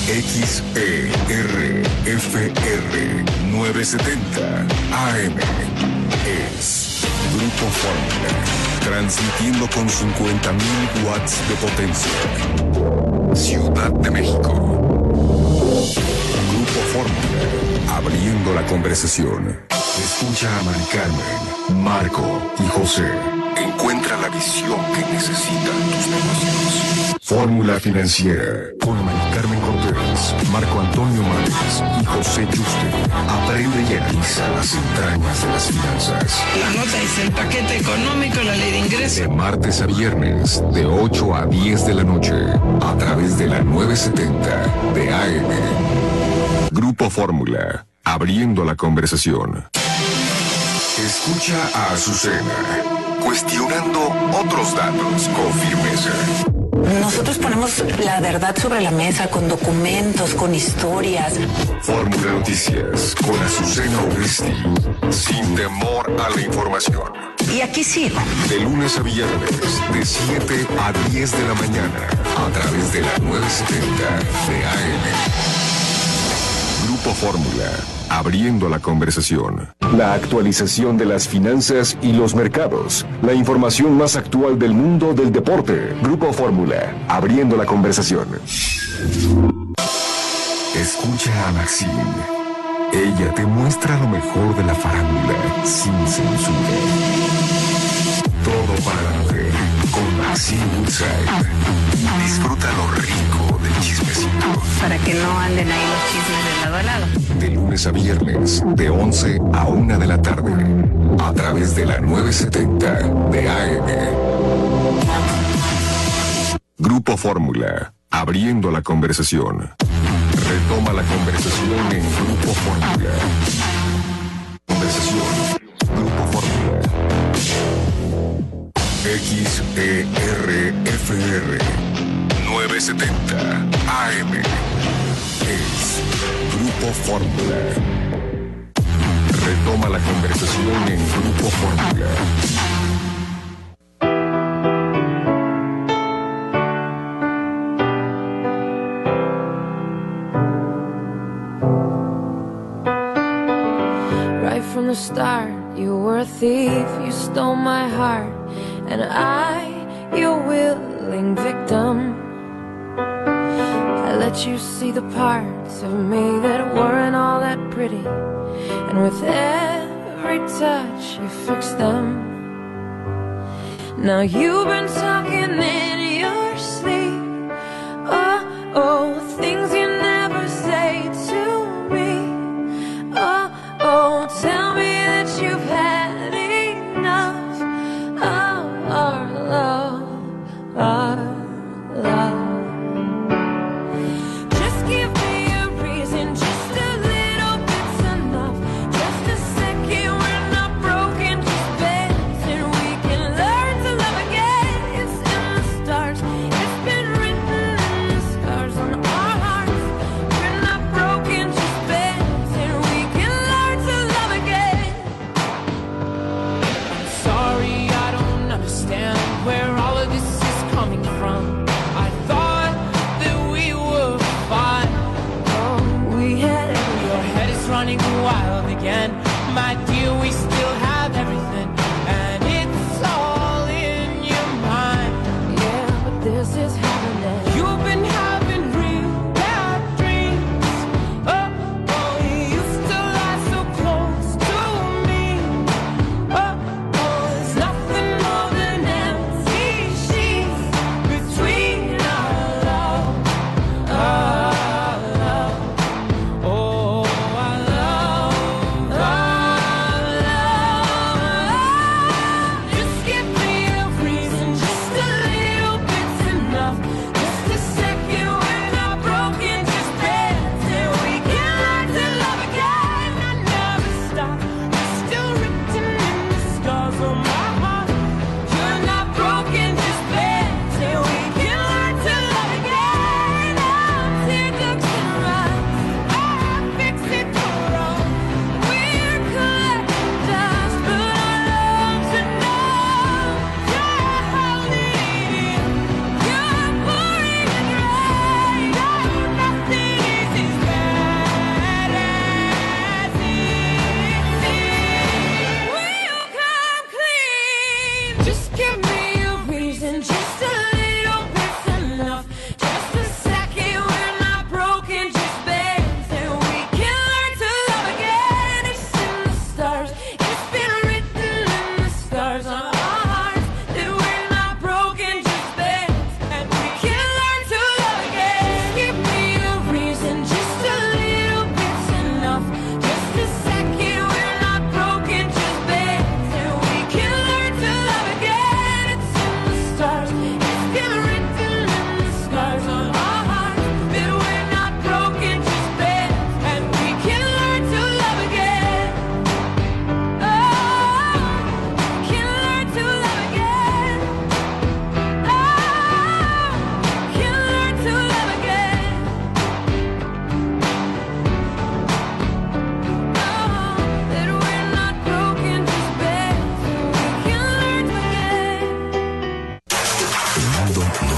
XERFR 970 AM es Grupo Fórmula, transmitiendo con 50.000 watts de potencia. Ciudad de México. Grupo Fórmula, abriendo la conversación. Escucha a Mari Carmen, Marco y José. Encuentra la visión que necesitan tus negocios. Fórmula Financiera, con Mari Carmen Cortés, Marco Antonio Márquez y José Yuste. Aprende y analiza las entrañas de las finanzas. La nota es el paquete económico, la ley de ingresos. De martes a viernes, de 8 a 10 de la noche, a través de la 970 de AM. Grupo Fórmula, abriendo la conversación. Escucha a Azucena, cuestionando otros datos con firmeza. Nosotros ponemos la verdad sobre la mesa con documentos, con historias. Fórmula Noticias con Azucena Oresti, sin temor a la información. Y aquí sigo. De lunes a viernes, de 7 a 10 de la mañana, a través de la 970 de AM. Grupo Fórmula, abriendo la conversación. La actualización de las finanzas y los mercados. La información más actual del mundo del deporte. Grupo Fórmula, abriendo la conversación. Escucha a Maxine. Ella te muestra lo mejor de la farándula sin censura. Todo para la mujer con Maxine Woodside. Disfruta lo rico del chismecito. Para que no anden ahí los chismes de lado a lado. De lunes a viernes, de 11 a 1 de la tarde, a través de la 970 de AM. Grupo Fórmula, abriendo la conversación. Retoma la conversación en Grupo Fórmula. Conversación, Grupo Fórmula. XERFR 970 AM es Grupo Fórmula. Retoma la conversación en Grupo Fórmula. Right from the start, you were a thief, you stole my heart, and I, your willing victim. I let you see the parts of me that weren't all that pretty, and with every touch you fixed them. Now you've been talking in your sleep, oh, oh, things you never say to me, oh, oh, tell me that you've had enough of our love, our love. Just give me a reason, just a little bit's enough. Just a second, we're not broken, just bends, and we can learn to love again. It's in the stars, it's been written in the scars on our hearts. We're not broken, just bends, and we can learn to love again. I'm sorry, I don't understand where all of this is coming from. I thought that we were fine. Oh, we had your head is running wild again. My dear, we still have everything, and it's all in your mind. Yeah, but this is happening. You've been having real bad dreams. Oh, oh, you used to lie so close to me. Oh, oh, there's nothing more than empty sheets between our love, our love. Oh, our love, our love.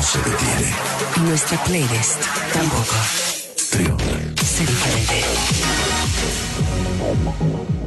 se detiene. Y nuestra playlist tampoco. Trión. Sé diferente.